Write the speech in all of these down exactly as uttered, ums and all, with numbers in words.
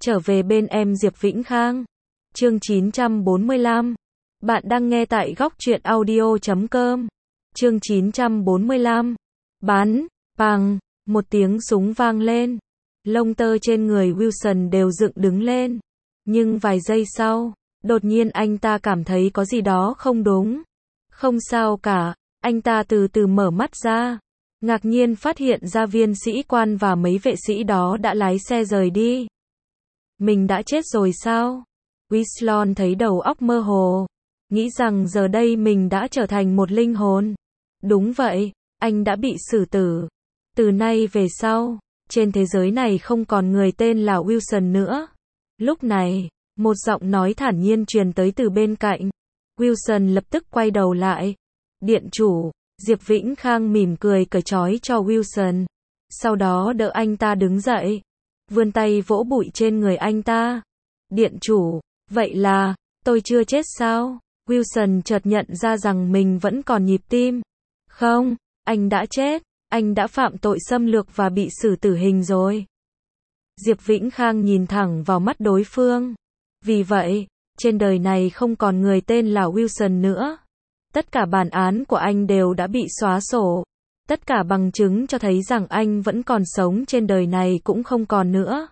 Trở về bên em Diệp Vĩnh Khang. Chương chín trăm bốn mươi lăm. Bạn đang nghe tại góc truyện audio chấm com. Chương chín trăm bốn mươi lăm. Bắn, bằng, một tiếng súng vang lên. Lông tơ trên người Wilson đều dựng đứng lên. Nhưng vài giây sau, đột nhiên anh ta cảm thấy có gì đó không đúng. Không sao cả, anh ta từ từ mở mắt ra. Ngạc nhiên phát hiện ra viên sĩ quan và mấy vệ sĩ đó đã lái xe rời đi. Mình đã chết rồi sao? Winston thấy đầu óc mơ hồ. Nghĩ rằng giờ đây mình đã trở thành một linh hồn. Đúng vậy, anh đã bị xử tử. Từ nay về sau, trên thế giới này không còn người tên là Wilson nữa. Lúc này, một giọng nói thản nhiên truyền tới từ bên cạnh. Wilson lập tức quay đầu lại. Điện chủ, Diệp Vĩnh Khang mỉm cười cởi trói cho Wilson. Sau đó đỡ anh ta đứng dậy. Vươn tay vỗ bụi trên người anh ta. Điện chủ, vậy là, tôi chưa chết sao? Wilson chợt nhận ra rằng mình vẫn còn nhịp tim. Không, anh đã chết, anh đã phạm tội xâm lược và bị xử tử hình rồi. Diệp Vĩnh Khang nhìn thẳng vào mắt đối phương. Vì vậy, trên đời này không còn người tên là Wilson nữa. Tất cả bản án của anh đều đã bị xóa sổ. Tất cả bằng chứng cho thấy rằng anh vẫn còn sống trên đời này cũng không còn nữa.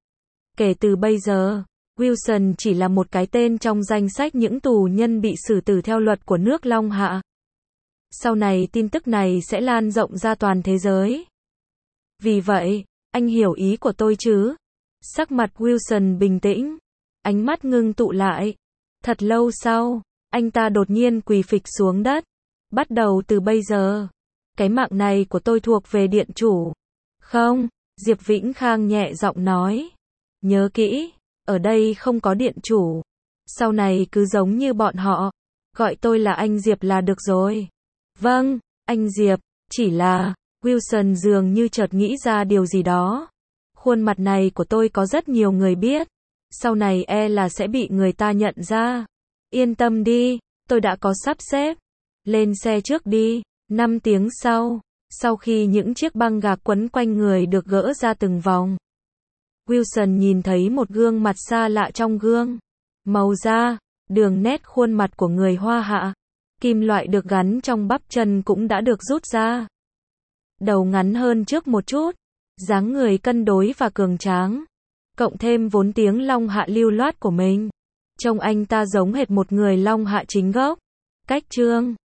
Kể từ bây giờ, Wilson chỉ là một cái tên trong danh sách những tù nhân bị xử tử theo luật của nước Long Hạ. Sau này tin tức này sẽ lan rộng ra toàn thế giới. Vì vậy, anh hiểu ý của tôi chứ? Sắc mặt Wilson bình tĩnh, ánh mắt ngưng tụ lại. Thật lâu sau, anh ta đột nhiên quỳ phịch xuống đất. Bắt đầu từ bây giờ, cái mạng này của tôi thuộc về điện chủ. Không, Diệp Vĩnh Khang nhẹ giọng nói. Nhớ kỹ, ở đây không có điện chủ. Sau này cứ giống như bọn họ, gọi tôi là anh Diệp là được rồi. Vâng, anh Diệp, chỉ là, Wilson dường như chợt nghĩ ra điều gì đó. Khuôn mặt này của tôi có rất nhiều người biết. Sau này e là sẽ bị người ta nhận ra. Yên tâm đi, tôi đã có sắp xếp. Lên xe trước đi. Năm tiếng sau, sau khi những chiếc băng gạc quấn quanh người được gỡ ra từng vòng, Wilson nhìn thấy một gương mặt xa lạ trong gương. Màu da, đường nét khuôn mặt của người Hoa Hạ. Kim loại được gắn trong bắp chân cũng đã được rút ra. Đầu ngắn hơn trước một chút, dáng người cân đối và cường tráng. Cộng thêm vốn tiếng Long Hạ lưu loát của mình. Trông anh ta giống hệt một người Long Hạ chính gốc. Cách trương